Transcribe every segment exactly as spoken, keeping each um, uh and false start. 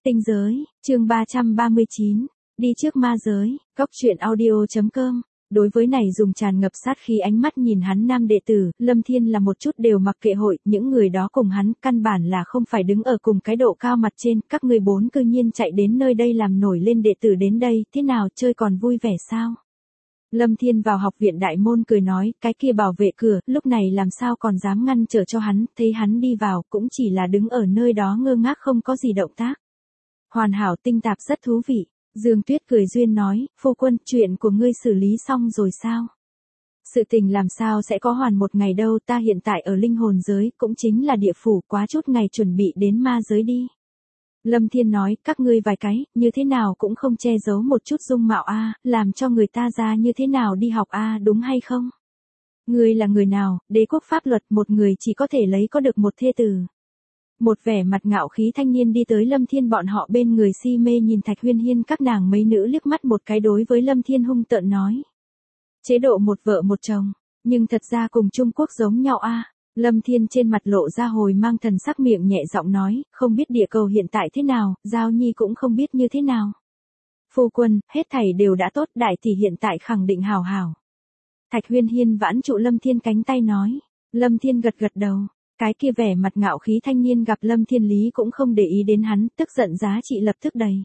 Tinh giới, chương ba trăm ba mươi chín, đi trước ma giới, góc truyện audio chấm com. Đối với này dùng tràn ngập sát khí ánh mắt nhìn hắn nam đệ tử, Lâm Thiên là một chút đều mặc kệ hội, những người đó cùng hắn, căn bản là không phải đứng ở cùng cái độ cao mặt trên, các người bốn cư nhiên chạy đến nơi đây làm nổi lên đệ tử đến đây, thế nào chơi còn vui vẻ sao? Lâm Thiên vào học viện đại môn cười nói, cái kia bảo vệ cửa, lúc này làm sao còn dám ngăn trở cho hắn, thấy hắn đi vào, cũng chỉ là đứng ở nơi đó ngơ ngác không có gì động tác. Hoàn hảo tinh tạp rất thú vị. Dương Tuyết cười duyên nói, phu quân, chuyện của ngươi xử lý xong rồi sao? Sự tình làm sao sẽ có hoàn một ngày đâu, ta hiện tại ở linh hồn giới, cũng chính là địa phủ, quá chút ngày chuẩn bị đến ma giới đi. Lâm Thiên nói, các ngươi vài cái, như thế nào cũng không che giấu một chút dung mạo a, làm cho người ta ra như thế nào đi học a, đúng hay không? Ngươi là người nào, đế quốc pháp luật, một người chỉ có thể lấy có được một thê tử. Một vẻ mặt ngạo khí thanh niên đi tới Lâm Thiên bọn họ bên người si mê nhìn Thạch Huyên Hiên các nàng mấy nữ liếc mắt một cái đối với Lâm Thiên hung tợn nói. Chế độ một vợ một chồng, nhưng thật ra cùng Trung Quốc giống nhau a. Lâm Thiên trên mặt lộ ra hồi mang thần sắc miệng nhẹ giọng nói, không biết địa cầu hiện tại thế nào, Giao Nhi cũng không biết như thế nào. Phu quân, hết thảy đều đã tốt, đại tỷ hiện tại khẳng định hảo hảo. Thạch Huyên Hiên vãn trụ Lâm Thiên cánh tay nói. Lâm Thiên gật gật đầu. Cái kia vẻ mặt ngạo khí thanh niên gặp Lâm Thiên Lý cũng không để ý đến hắn, tức giận giá trị lập tức đầy.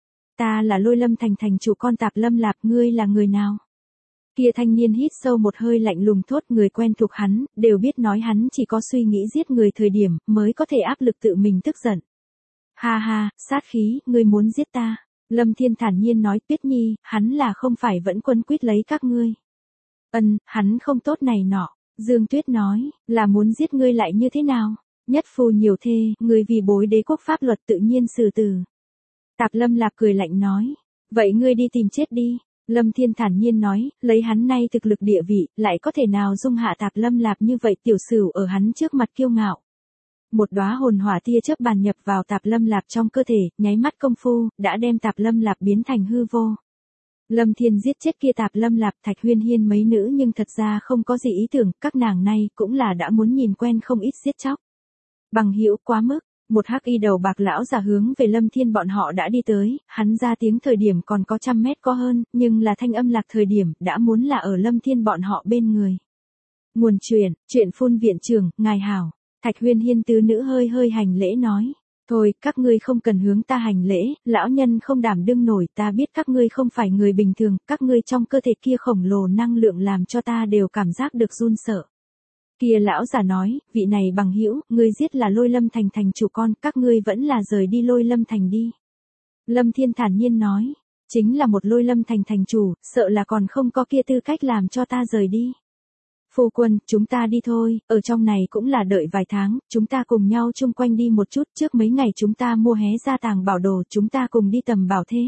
Ta là Lôi Lâm thành thành chủ con Tạp Lâm Lạp, ngươi là người nào? Kia thanh niên hít sâu một hơi lạnh lùng thốt, người quen thuộc hắn, đều biết nói hắn chỉ có suy nghĩ giết người thời điểm, mới có thể áp lực tự mình tức giận. Ha ha, sát khí, ngươi muốn giết ta. Lâm Thiên thản nhiên nói, Tuyết Nhi, hắn là không phải vẫn quân quyết lấy các ngươi. Ân, hắn không tốt này nọ. Dương Tuyết nói, là muốn giết ngươi lại như thế nào? Nhất phu nhiều thê, ngươi vì bối đế quốc pháp luật tự nhiên xử tử. Tạp Lâm Lạp cười lạnh nói, vậy ngươi đi tìm chết đi. Lâm Thiên thản nhiên nói, lấy hắn nay thực lực địa vị, lại có thể nào dung hạ Tạp Lâm Lạp như vậy tiểu sửu ở hắn trước mặt kiêu ngạo. Một đóa hồn hỏa tia chớp bàn nhập vào Tạp Lâm Lạp trong cơ thể, nháy mắt công phu, đã đem Tạp Lâm Lạp biến thành hư vô. Lâm Thiên giết chết kia Tạp Lâm Lạp, Thạch Huyên Hiên mấy nữ nhưng thật ra không có gì ý tưởng, các nàng này cũng là đã muốn nhìn quen không ít giết chóc. Bằng hữu quá mức, một hắc y đầu bạc lão giả hướng về Lâm Thiên bọn họ đã đi tới, hắn ra tiếng thời điểm còn có trăm mét có hơn, nhưng là thanh âm lạc thời điểm đã muốn là ở Lâm Thiên bọn họ bên người. Nguồn truyền, chuyện phun viện trưởng, ngài hảo. Thạch Huyên Hiên tứ nữ hơi hơi hành lễ nói. Thôi, các ngươi không cần hướng ta hành lễ, lão nhân không đảm đương nổi, ta biết các ngươi không phải người bình thường, các ngươi trong cơ thể kia khổng lồ năng lượng làm cho ta đều cảm giác được run sợ. Kia lão giả nói, vị này bằng hữu, ngươi giết là Lôi Lâm thành thành chủ con, các ngươi vẫn là rời đi Lôi Lâm thành đi. Lâm Thiên thản nhiên nói, chính là một Lôi Lâm thành thành chủ, sợ là còn không có kia tư cách làm cho ta rời đi. Phu quân, chúng ta đi thôi, ở trong này cũng là đợi vài tháng, chúng ta cùng nhau chung quanh đi một chút, trước mấy ngày chúng ta mua hé ra tàng bảo đồ, chúng ta cùng đi tầm bảo thế.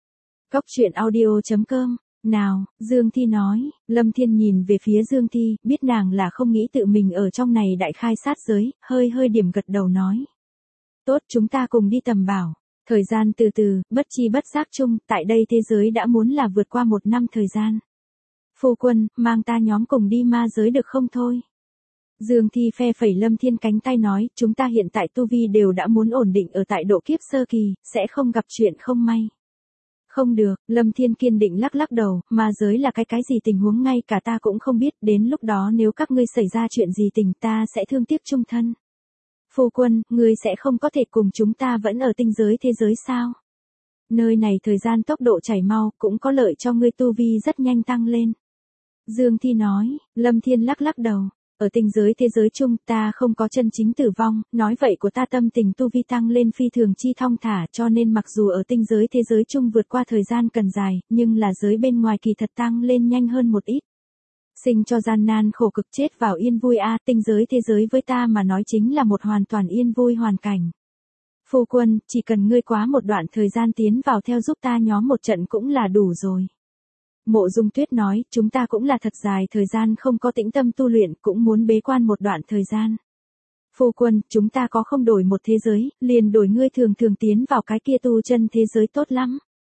Góc truyện audio chấm com, nào, Dương Thi nói, Lâm Thiên nhìn về phía Dương Thi, biết nàng là không nghĩ tự mình ở trong này đại khai sát giới, hơi hơi điểm gật đầu nói. Tốt, chúng ta cùng đi tầm bảo. Thời gian từ từ, bất chi bất giác chung, tại đây thế giới đã muốn là vượt qua một năm thời gian. Phu quân, mang ta nhóm cùng đi ma giới được không thôi? Dương Thi phe phẩy Lâm Thiên cánh tay nói, chúng ta hiện tại tu vi đều đã muốn ổn định ở tại độ kiếp sơ kỳ, sẽ không gặp chuyện không may. Không được, Lâm Thiên kiên định lắc lắc đầu, ma giới là cái cái gì tình huống ngay cả ta cũng không biết, đến lúc đó nếu các ngươi xảy ra chuyện gì tình ta sẽ thương tiếc chung thân. Phu quân, ngươi sẽ không có thể cùng chúng ta vẫn ở tinh giới thế giới sao? Nơi này thời gian tốc độ chảy mau, cũng có lợi cho ngươi tu vi rất nhanh tăng lên. Dương Thi nói, Lâm Thiên lắc lắc đầu, ở tinh giới thế giới chung ta không có chân chính tử vong, nói vậy của ta tâm tình tu vi tăng lên phi thường chi thong thả cho nên mặc dù ở tinh giới thế giới chung vượt qua thời gian cần dài, nhưng là giới bên ngoài kỳ thật tăng lên nhanh hơn một ít. Sinh cho gian nan khổ cực chết vào yên vui a, tinh giới thế giới với ta mà nói chính là một hoàn toàn yên vui hoàn cảnh. Phu quân, chỉ cần ngươi quá một đoạn thời gian tiến vào theo giúp ta nhóm một trận cũng là đủ rồi. Mộ Dung Tuyết nói, chúng ta cũng là thật dài thời gian không có tĩnh tâm tu luyện, cũng muốn bế quan một đoạn thời gian. Phu quân, chúng ta có không đổi một thế giới, liền đổi ngươi thường thường tiến vào cái kia tu chân thế giới tốt lắm.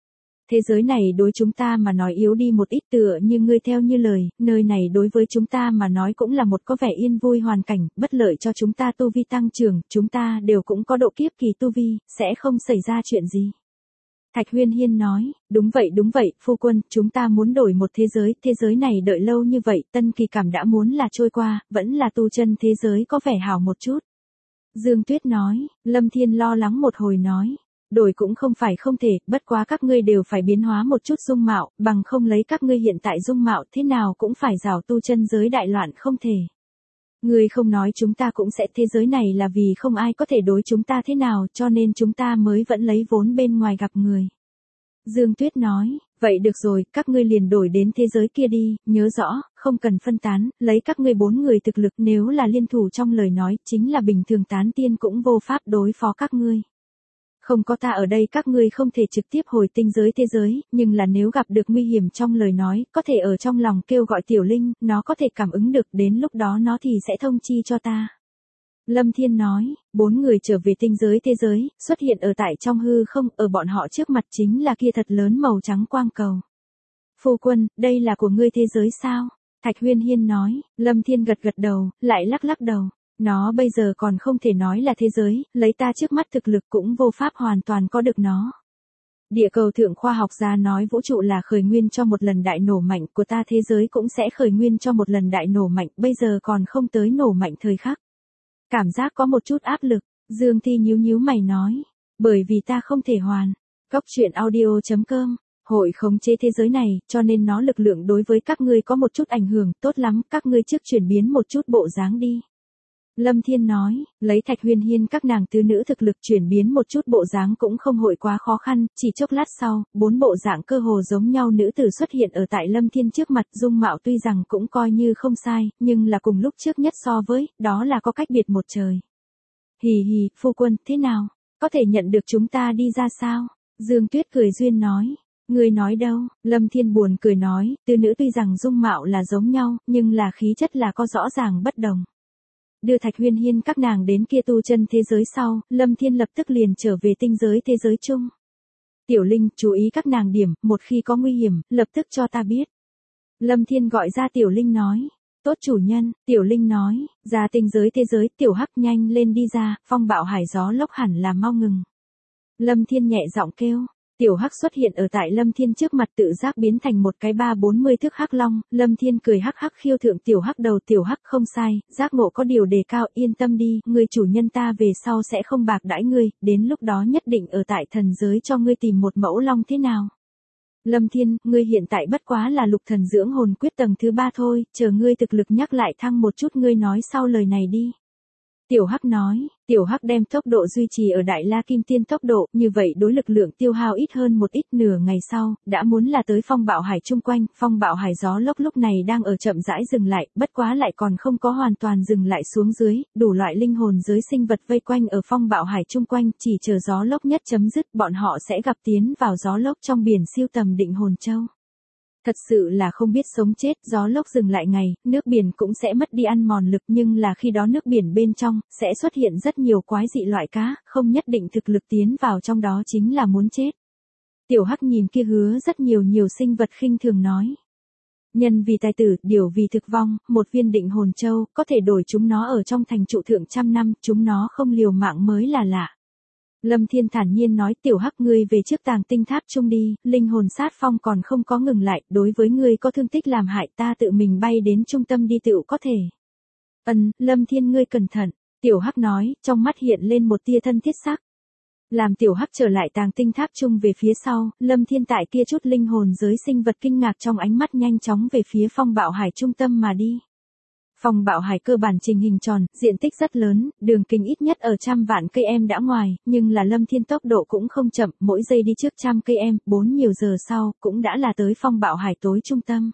Thế giới này đối chúng ta mà nói yếu đi một ít, tựa như ngươi theo như lời, nơi này đối với chúng ta mà nói cũng là một có vẻ yên vui hoàn cảnh, bất lợi cho chúng ta tu vi tăng trưởng, chúng ta đều cũng có độ kiếp kỳ tu vi, sẽ không xảy ra chuyện gì. Thạch Huyên Hiên nói, đúng vậy đúng vậy, phu quân, chúng ta muốn đổi một thế giới, thế giới này đợi lâu như vậy, tân kỳ cảm đã muốn là trôi qua, vẫn là tu chân thế giới có vẻ hảo một chút. Dương Tuyết nói, Lâm Thiên lo lắng một hồi nói, đổi cũng không phải không thể, bất quá các ngươi đều phải biến hóa một chút dung mạo, bằng không lấy các ngươi hiện tại dung mạo thế nào cũng phải rào tu chân giới đại loạn không thể. Ngươi không nói chúng ta cũng sẽ, thế giới này là vì không ai có thể đối chúng ta thế nào, cho nên chúng ta mới vẫn lấy vốn bên ngoài gặp người. Dương Tuyết nói, vậy được rồi, các ngươi liền đổi đến thế giới kia đi, nhớ rõ, không cần phân tán, lấy các ngươi bốn người thực lực, nếu là liên thủ trong lời nói, chính là bình thường tán tiên cũng vô pháp đối phó các ngươi. Không có ta ở đây các ngươi không thể trực tiếp hồi tinh giới thế giới, nhưng là nếu gặp được nguy hiểm trong lời nói, có thể ở trong lòng kêu gọi Tiểu Linh, nó có thể cảm ứng được, đến lúc đó nó thì sẽ thông chi cho ta. Lâm Thiên nói, bốn người trở về tinh giới thế giới, xuất hiện ở tại trong hư không, ở bọn họ trước mặt chính là kia thật lớn màu trắng quang cầu. Phu quân, đây là của ngươi thế giới sao? Thạch Huyên Hiên nói, Lâm Thiên gật gật đầu, lại lắc lắc đầu. Nó bây giờ còn không thể nói là thế giới, lấy ta trước mắt thực lực cũng vô pháp hoàn toàn có được nó. Địa cầu thượng khoa học gia nói vũ trụ là khởi nguyên cho một lần đại nổ mạnh, của ta thế giới cũng sẽ khởi nguyên cho một lần đại nổ mạnh, bây giờ còn không tới nổ mạnh thời khắc. Cảm giác có một chút áp lực, Dương Thi nhíu nhíu mày nói, bởi vì ta không thể hoàn. Cốc truyện audio chấm com, hội khống chế thế giới này, cho nên nó lực lượng đối với các ngươi có một chút ảnh hưởng, tốt lắm, các ngươi trước chuyển biến một chút bộ dáng đi. Lâm Thiên nói, lấy Thạch Huyên Hiên các nàng tứ nữ thực lực chuyển biến một chút bộ dáng cũng không hội quá khó khăn, chỉ chốc lát sau, bốn bộ dạng cơ hồ giống nhau nữ tử xuất hiện ở tại Lâm Thiên trước mặt, dung mạo tuy rằng cũng coi như không sai, nhưng là cùng lúc trước nhất so với, đó là có cách biệt một trời. Hì hì, phu quân, thế nào? Có thể nhận được chúng ta đi ra sao? Dương Tuyết cười duyên nói. Người nói đâu? Lâm Thiên buồn cười nói, tứ nữ tuy rằng dung mạo là giống nhau, nhưng là khí chất là có rõ ràng bất đồng. Đưa Thạch Huyên Hiên các nàng đến kia tu chân thế giới sau, Lâm Thiên lập tức liền trở về tinh giới thế giới chung. Tiểu Linh, chú ý các nàng điểm, một khi có nguy hiểm, lập tức cho ta biết. Lâm Thiên gọi ra Tiểu Linh nói. Tốt chủ nhân, Tiểu Linh nói, ra tinh giới thế giới, Tiểu Hắc nhanh lên đi ra, phong bạo hải gió lốc hẳn là mau ngừng. Lâm Thiên nhẹ giọng kêu. Tiểu Hắc xuất hiện ở tại Lâm Thiên trước mặt tự giác biến thành một cái ba bốn mươi thước hắc long, Lâm Thiên cười hắc hắc khiêu thượng Tiểu Hắc đầu, Tiểu Hắc không sai, giác ngộ có điều đề cao, yên tâm đi, người chủ nhân ta về sau sẽ không bạc đãi ngươi, đến lúc đó nhất định ở tại thần giới cho ngươi tìm một mẫu long thế nào. Lâm Thiên, ngươi hiện tại bất quá là lục thần dưỡng hồn quyết tầng thứ ba thôi, chờ ngươi thực lực nhắc lại thăng một chút ngươi nói sau lời này đi. Tiểu Hắc nói, Tiểu Hắc đem tốc độ duy trì ở Đại La Kim Tiên tốc độ, như vậy đối lực lượng tiêu hao ít hơn một ít, nửa ngày sau, đã muốn là tới phong bạo hải chung quanh, phong bạo hải gió lốc lúc này đang ở chậm rãi dừng lại, bất quá lại còn không có hoàn toàn dừng lại xuống dưới, đủ loại linh hồn giới sinh vật vây quanh ở phong bạo hải chung quanh, chỉ chờ gió lốc nhất chấm dứt, bọn họ sẽ gặp tiến vào gió lốc trong biển siêu tầm định hồn châu. Thật sự là không biết sống chết, gió lốc dừng lại ngày, nước biển cũng sẽ mất đi ăn mòn lực, nhưng là khi đó nước biển bên trong, sẽ xuất hiện rất nhiều quái dị loại cá, không nhất định thực lực tiến vào trong đó chính là muốn chết. Tiểu Hắc nhìn kia hứa rất nhiều nhiều sinh vật khinh thường nói. Nhân vì tài tử, điều vì thực vong, một viên định hồn châu, có thể đổi chúng nó ở trong thành trụ thượng trăm năm, chúng nó không liều mạng mới là lạ. Lâm Thiên thản nhiên nói, Tiểu Hắc ngươi về trước tàng tinh tháp chung đi, linh hồn sát phong còn không có ngừng lại, đối với ngươi có thương tích làm hại ta tự mình bay đến trung tâm đi tựu có thể. Ân, Lâm Thiên ngươi cẩn thận, Tiểu Hắc nói, trong mắt hiện lên một tia thân thiết sắc. Làm Tiểu Hắc trở lại tàng tinh tháp chung về phía sau, Lâm Thiên tại kia chút linh hồn giới sinh vật kinh ngạc trong ánh mắt nhanh chóng về phía phong bạo hải trung tâm mà đi. Phong bạo hải cơ bản trình hình tròn, diện tích rất lớn, đường kính ít nhất ở trăm vạn cây em đã ngoài, nhưng là Lâm Thiên tốc độ cũng không chậm, mỗi giây đi trước trăm cây em, bốn nhiều giờ sau, cũng đã là tới phong bạo hải tối trung tâm.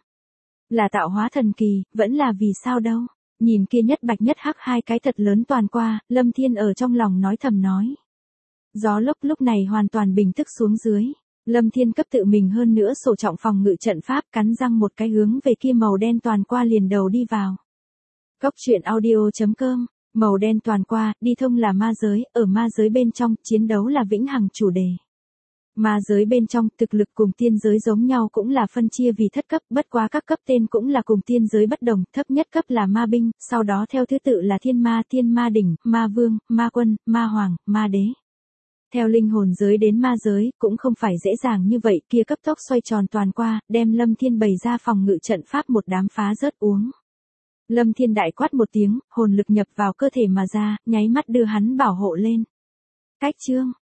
Là tạo hóa thần kỳ, vẫn là vì sao đâu. Nhìn kia nhất bạch nhất hắc hai cái thật lớn toàn qua, Lâm Thiên ở trong lòng nói thầm nói. Gió lốc lúc này hoàn toàn bình tức xuống dưới. Lâm Thiên cấp tự mình hơn nữa sổ trọng phòng ngự trận pháp, cắn răng một cái hướng về kia màu đen toàn qua liền đầu đi vào. Cốc truyện audio chấm com, màu đen toàn qua, đi thông là ma giới, ở ma giới bên trong, chiến đấu là vĩnh hằng chủ đề. Ma giới bên trong, thực lực cùng tiên giới giống nhau cũng là phân chia vì thất cấp, bất quá các cấp tên cũng là cùng tiên giới bất đồng, thấp nhất cấp là ma binh, sau đó theo thứ tự là thiên ma, thiên ma đỉnh, ma vương, ma quân, ma hoàng, ma đế. Theo linh hồn giới đến ma giới, cũng không phải dễ dàng như vậy, kia cấp tốc xoay tròn toàn qua, đem Lâm Thiên bày ra phòng ngự trận pháp một đám phá rớt uống. Lâm Thiên đại quát một tiếng, hồn lực nhập vào cơ thể mà ra, nháy mắt đưa hắn bảo hộ lên. Cách chương